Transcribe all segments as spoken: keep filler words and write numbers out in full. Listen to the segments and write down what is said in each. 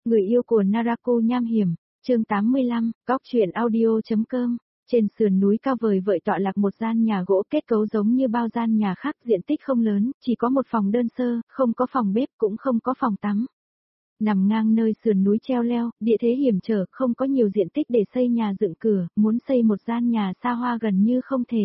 Người yêu của Narako nham hiểm, chương tám mươi lăm, góc truyện audio.com. Trên sườn núi cao vời vợi tọa lạc một gian nhà gỗ kết cấu giống như bao gian nhà khác, diện tích không lớn, chỉ có một phòng đơn sơ, không có phòng bếp cũng không có phòng tắm. Nằm ngang nơi sườn núi treo leo, địa thế hiểm trở, không có nhiều diện tích để xây nhà dựng cửa, muốn xây một gian nhà xa hoa gần như không thể.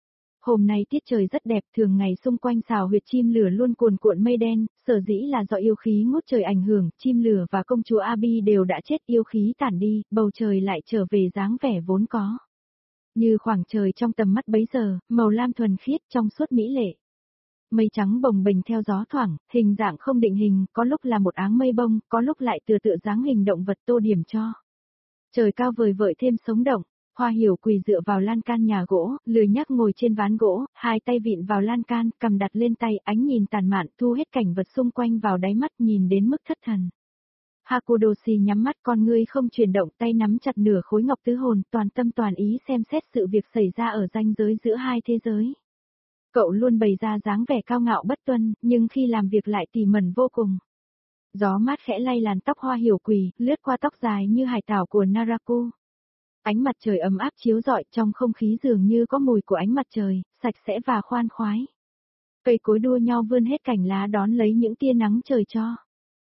Hôm nay tiết trời rất đẹp, thường ngày xung quanh xào huyệt chim lửa luôn cuồn cuộn mây đen, sở dĩ là do yêu khí ngút trời ảnh hưởng, chim lửa và công chúa Abi đều đã chết, yêu khí tản đi, bầu trời lại trở về dáng vẻ vốn có. Như khoảng trời trong tầm mắt bấy giờ, màu lam thuần khiết trong suốt mỹ lệ. Mây trắng bồng bềnh theo gió thoảng, hình dạng không định hình, có lúc là một áng mây bông, có lúc lại tựa tựa dáng hình động vật tô điểm cho. Trời cao vời vợi thêm sống động. Hoa Hiểu quỳ dựa vào lan can nhà gỗ, lười nhác ngồi trên ván gỗ, hai tay vịn vào lan can, cầm đặt lên tay, ánh nhìn tàn mạn, thu hết cảnh vật xung quanh vào đáy mắt, nhìn đến mức thất thần. Hakudoshi nhắm mắt, con ngươi không chuyển động, tay nắm chặt nửa khối ngọc tứ hồn, toàn tâm toàn ý xem xét sự việc xảy ra ở ranh giới giữa hai thế giới. Cậu luôn bày ra dáng vẻ cao ngạo bất tuân, nhưng khi làm việc lại tỉ mẩn vô cùng. Gió mát khẽ lay làn tóc Hoa Hiểu quỳ, lướt qua tóc dài như hải tảo của Narako. Ánh mặt trời ấm áp chiếu rọi, trong không khí dường như có mùi của ánh mặt trời, sạch sẽ và khoan khoái. Cây cối đua nhau vươn hết cành lá đón lấy những tia nắng trời cho.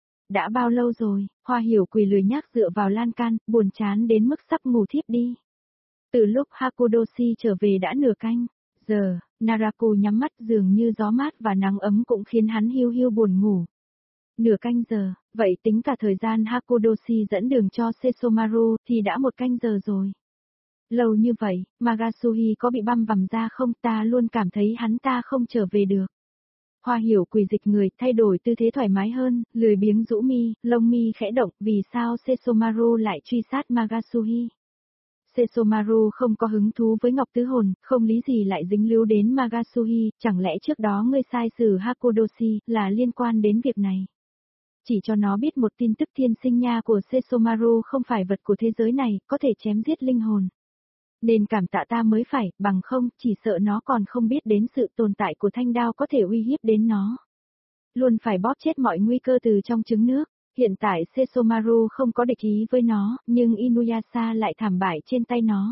Đã bao lâu rồi, Hoa Hiểu quỳ lười nhác dựa vào lan can, buồn chán đến mức sắp ngủ thiếp đi. Từ lúc Hakudoshi trở về đã nửa canh giờ, Narako nhắm mắt, dường như gió mát và nắng ấm cũng khiến hắn hiu hiu buồn ngủ. Nửa canh giờ, vậy tính cả thời gian Hakudoshi dẫn đường cho Sesomaru thì đã một canh giờ rồi. Lâu như vậy, Magasuhi có bị băm vằm ra không, ta luôn cảm thấy hắn ta không trở về được. Hoa Hiểu quỳ dịch người, thay đổi tư thế thoải mái hơn, lười biếng rũ mi, lông mi khẽ động, vì sao Sesomaru lại truy sát Magasuhi? Sesomaru không có hứng thú với Ngọc Tứ Hồn, không lý gì lại dính líu đến Magasuhi, chẳng lẽ trước đó ngươi sai xử Hakudoshi là liên quan đến việc này? Chỉ cho nó biết một tin tức, thiên sinh nha của Sesomaru không phải vật của thế giới này, có thể chém giết linh hồn. Nên cảm tạ ta mới phải, bằng không, chỉ sợ nó còn không biết đến sự tồn tại của thanh đao có thể uy hiếp đến nó. Luôn phải bóp chết mọi nguy cơ từ trong trứng nước. Hiện tại Sesomaru không có địch ý với nó, nhưng Inuyasha lại thảm bại trên tay nó.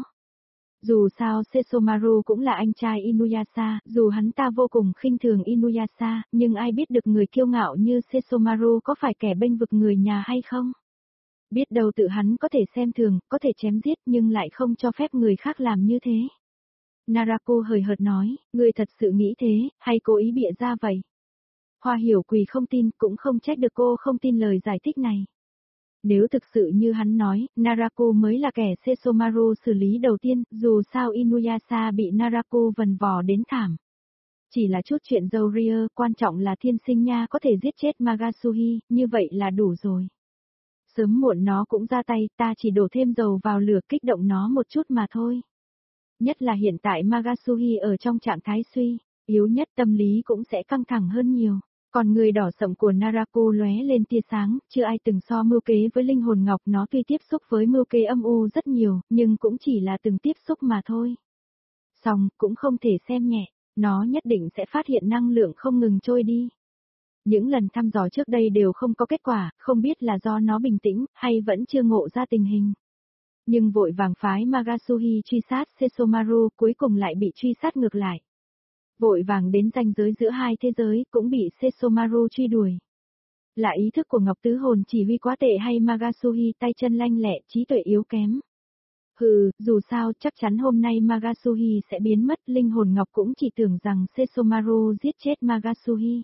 Dù sao Sesomaru cũng là anh trai Inuyasha, dù hắn ta vô cùng khinh thường Inuyasha, nhưng ai biết được người kiêu ngạo như Sesomaru có phải kẻ bênh vực người nhà hay không? Biết đâu tự hắn có thể xem thường, có thể chém giết nhưng lại không cho phép người khác làm như thế. Narako hời hợt nói, ngươi thật sự nghĩ thế, hay cố ý bịa ra vậy? Hoa Hiểu quỳ không tin, cũng không trách được cô không tin lời giải thích này. Nếu thực sự như hắn nói, Narako mới là kẻ Sesomaru xử lý đầu tiên, dù sao Inuyasha bị Narako vần vò đến thảm. Chỉ là chút chuyện dâu ria, quan trọng là thiên sinh nha có thể giết chết Magasuhi, như vậy là đủ rồi. Sớm muộn nó cũng ra tay, ta chỉ đổ thêm dầu vào lửa kích động nó một chút mà thôi. Nhất là hiện tại Magasuhi ở trong trạng thái suy, yếu nhất, tâm lý cũng sẽ căng thẳng hơn nhiều. Còn người đỏ sậm của Narako lóe lên tia sáng, chưa ai từng so mưu kế với linh hồn ngọc, nó tuy tiếp xúc với mưu kế âm u rất nhiều, nhưng cũng chỉ là từng tiếp xúc mà thôi. Xong, cũng không thể xem nhẹ, nó nhất định sẽ phát hiện năng lượng không ngừng trôi đi. Những lần thăm dò trước đây đều không có kết quả, không biết là do nó bình tĩnh, hay vẫn chưa ngộ ra tình hình. Nhưng vội vàng phái Magasuhi truy sát Sesomaru, cuối cùng lại bị truy sát ngược lại. Vội vàng đến ranh giới giữa hai thế giới, cũng bị Sesomaru truy đuổi. Là ý thức của Ngọc Tứ Hồn chỉ huy quá tệ hay Magasuhi tay chân lanh lẹ, trí tuệ yếu kém? Hừ, dù sao, chắc chắn hôm nay Magasuhi sẽ biến mất, linh hồn Ngọc cũng chỉ tưởng rằng Sesomaru giết chết Magasuhi.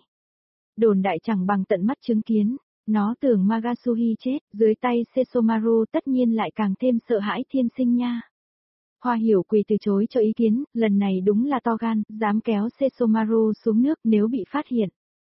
Đồn đại chẳng bằng tận mắt chứng kiến, nó tưởng Magasuhi chết, dưới tay Sesomaru tất nhiên lại càng thêm sợ hãi thiên sinh nha. Hoa Hiểu quỳ từ chối cho ý kiến, lần này đúng là to gan, dám kéo Sesomaru xuống nước nếu bị phát hiện.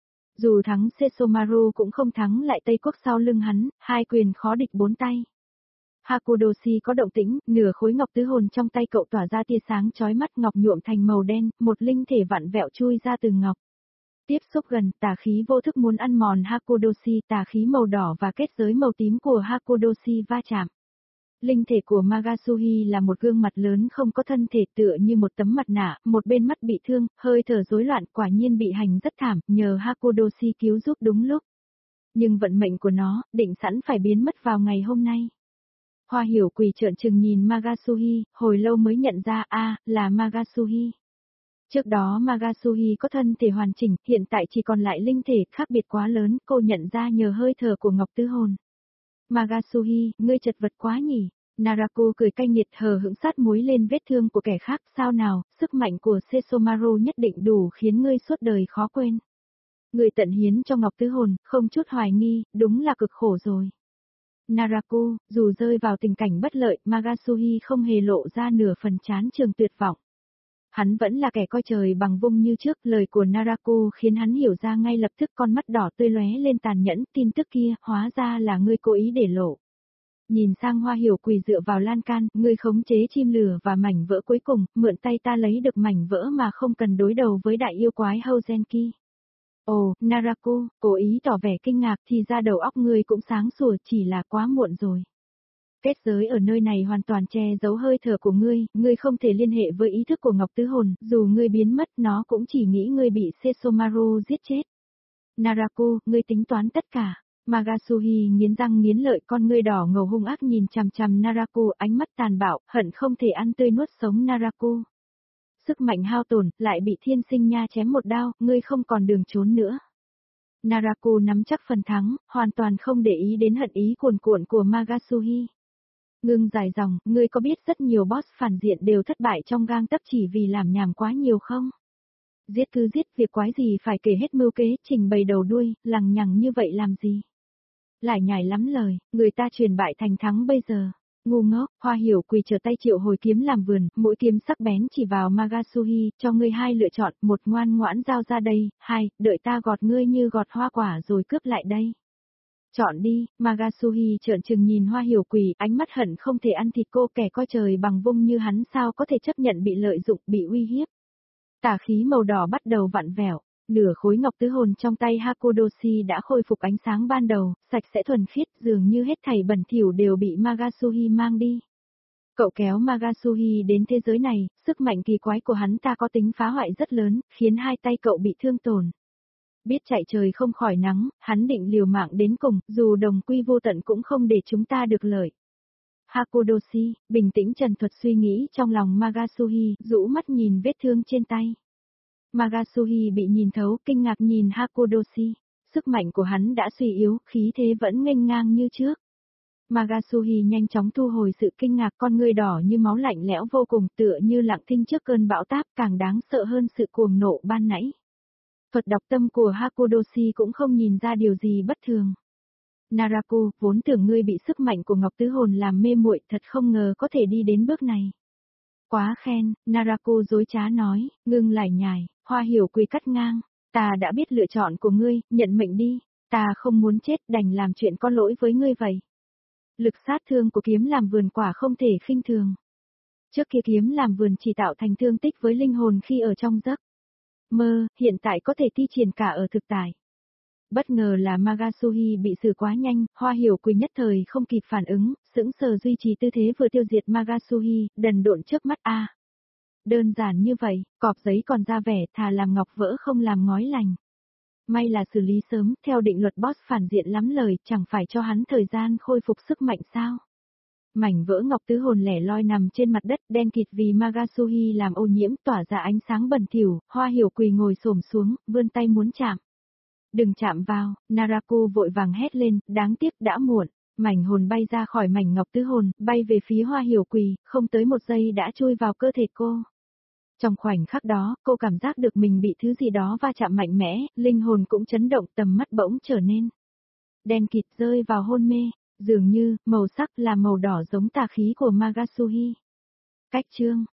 Dù thắng Sesomaru cũng không thắng lại Tây Quốc sau lưng hắn, hai quyền khó địch bốn tay. Hakudoshi có động tĩnh, nửa khối ngọc tứ hồn trong tay cậu tỏa ra tia sáng chói mắt, ngọc nhuộm thành màu đen, một linh thể vặn vẹo chui ra từ ngọc. Tiếp xúc gần, tà khí vô thức muốn ăn mòn Hakudoshi, tà khí màu đỏ và kết giới màu tím của Hakudoshi va chạm. Linh thể của Magasuhi là một gương mặt lớn không có thân thể, tựa như một tấm mặt nạ, một bên mắt bị thương, hơi thở rối loạn, quả nhiên bị hành rất thảm, nhờ Hakudoshi cứu giúp đúng lúc. Nhưng vận mệnh của nó, định sẵn phải biến mất vào ngày hôm nay. Hoa hiểu quỳ trợn trừng nhìn Magasuhi, hồi lâu mới nhận ra a là Magasuhi. Trước đó Magasuhi có thân thể hoàn chỉnh, hiện tại chỉ còn lại linh thể, khác biệt quá lớn, cô nhận ra nhờ hơi thở của Ngọc Tứ Hồn. Magasuhi, ngươi chật vật quá nhỉ? Naraku cười cay nghiệt hờ hững sát muối lên vết thương của kẻ khác, sao nào, sức mạnh của Sesomaru nhất định đủ khiến ngươi suốt đời khó quên. Ngươi tận hiến cho Ngọc Tứ Hồn, không chút hoài nghi, đúng là cực khổ rồi. Naraku, dù rơi vào tình cảnh bất lợi, Magasuhi không hề lộ ra nửa phần chán trường tuyệt vọng. Hắn vẫn là kẻ coi trời bằng vung như trước, lời của Naraku khiến hắn hiểu ra ngay lập tức, con mắt đỏ tươi lóe lên tàn nhẫn, tin tức kia, hóa ra là ngươi cố ý để lộ. Nhìn sang Hoa hiểu quỳ dựa vào lan can, ngươi khống chế chim lửa và mảnh vỡ cuối cùng, mượn tay ta lấy được mảnh vỡ mà không cần đối đầu với đại yêu quái Houzenki. Ồ, Naraku, cố ý tỏ vẻ kinh ngạc, thì ra đầu óc ngươi cũng sáng sủa, chỉ là quá muộn rồi. Kết giới ở nơi này hoàn toàn che giấu hơi thở của ngươi, ngươi không thể liên hệ với ý thức của Ngọc Tứ Hồn, dù ngươi biến mất nó cũng chỉ nghĩ ngươi bị Sesomaru giết chết. Naraku, ngươi tính toán tất cả. Magasuhi nghiến răng nghiến lợi, con ngươi đỏ ngầu hung ác nhìn chằm chằm Naraku, ánh mắt tàn bạo, hận không thể ăn tươi nuốt sống Naraku. Sức mạnh hao tổn, lại bị thiên sinh nha chém một đao, ngươi không còn đường trốn nữa. Naraku nắm chắc phần thắng, hoàn toàn không để ý đến hận ý cuồn cuộn của Magasuhi. Ngưng dài dòng, ngươi có biết rất nhiều boss phản diện đều thất bại trong gang tấc chỉ vì làm nhảm quá nhiều không? Giết cứ giết, việc quái gì phải kể hết mưu kế, trình bày đầu đuôi, lằng nhằng như vậy làm gì? Lại nhải lắm lời, người ta truyền bại thành thắng bây giờ. Ngu ngốc, Hoa hiểu quỳ trở tay triệu hồi kiếm làm vườn, mỗi kiếm sắc bén chỉ vào Magasuhi, cho ngươi hai lựa chọn, một ngoan ngoãn giao ra đây, hai, đợi ta gọt ngươi như gọt hoa quả rồi cướp lại đây. Chọn đi, Magasuhi trợn trừng nhìn Hoa hiểu quỳ, ánh mắt hận không thể ăn thịt cô, kẻ coi trời bằng vung như hắn sao có thể chấp nhận bị lợi dụng, bị uy hiếp. Tà khí màu đỏ bắt đầu vặn vẹo, nửa khối ngọc tứ hồn trong tay Hakudoshi đã khôi phục ánh sáng ban đầu, sạch sẽ thuần khiết, dường như hết thảy bẩn thỉu đều bị Magasuhi mang đi. Cậu kéo Magasuhi đến thế giới này, sức mạnh kỳ quái của hắn ta có tính phá hoại rất lớn, khiến hai tay cậu bị thương tổn. Biết chạy trời không khỏi nắng, hắn định liều mạng đến cùng, dù đồng quy vô tận cũng không để chúng ta được lợi. Hakudoshi, bình tĩnh trần thuật suy nghĩ trong lòng Magasuhi, rũ mắt nhìn vết thương trên tay. Magasuhi bị nhìn thấu, kinh ngạc nhìn Hakudoshi, sức mạnh của hắn đã suy yếu, khí thế vẫn nghênh ngang như trước. Magasuhi nhanh chóng thu hồi sự kinh ngạc, con ngươi đỏ như máu lạnh lẽo vô cùng, tựa như lặng thinh trước cơn bão táp, càng đáng sợ hơn sự cuồng nộ ban nãy. Thuật đọc tâm của Hakudoshi cũng không nhìn ra điều gì bất thường. Naraku, vốn tưởng ngươi bị sức mạnh của Ngọc Tứ Hồn làm mê muội, thật không ngờ có thể đi đến bước này. Quá khen, Naraku dối trá nói, ngưng lại nhải, Hoa hiểu quỳ cắt ngang, ta đã biết lựa chọn của ngươi, nhận mệnh đi, ta không muốn chết, đành làm chuyện có lỗi với ngươi vậy. Lực sát thương của kiếm làm vườn quả không thể khinh thường. Trước kia kiếm làm vườn chỉ tạo thành thương tích với linh hồn khi ở trong giấc mơ, hiện tại có thể thi triển cả ở thực tại. Bất ngờ là Magasuhi bị xử quá nhanh, Hoa hiểu quỳ nhất thời không kịp phản ứng, sững sờ duy trì tư thế vừa tiêu diệt Magasuhi, đần độn trước mắt a. Đơn giản như vậy, cọp giấy còn ra vẻ, thà làm ngọc vỡ không làm ngói lành. May là xử lý sớm, theo định luật boss phản diện lắm lời, chẳng phải cho hắn thời gian khôi phục sức mạnh sao. Mảnh vỡ ngọc tứ hồn lẻ loi nằm trên mặt đất đen kịt vì Magasuhi làm ô nhiễm, tỏa ra ánh sáng bẩn thỉu. Hoa hiểu quỳ ngồi xổm xuống, vươn tay muốn chạm. Đừng chạm vào, Naraku vội vàng hét lên, đáng tiếc đã muộn. Mảnh hồn bay ra khỏi mảnh ngọc tứ hồn, bay về phía Hoa hiểu quỳ, không tới một giây đã chui vào cơ thể cô. Trong khoảnh khắc đó, cô cảm giác được mình bị thứ gì đó va chạm mạnh mẽ, linh hồn cũng chấn động, tầm mắt bỗng trở nên đen kịt, rơi vào hôn mê, dường như, màu sắc là màu đỏ giống tà khí của Magasuhi. Cách chương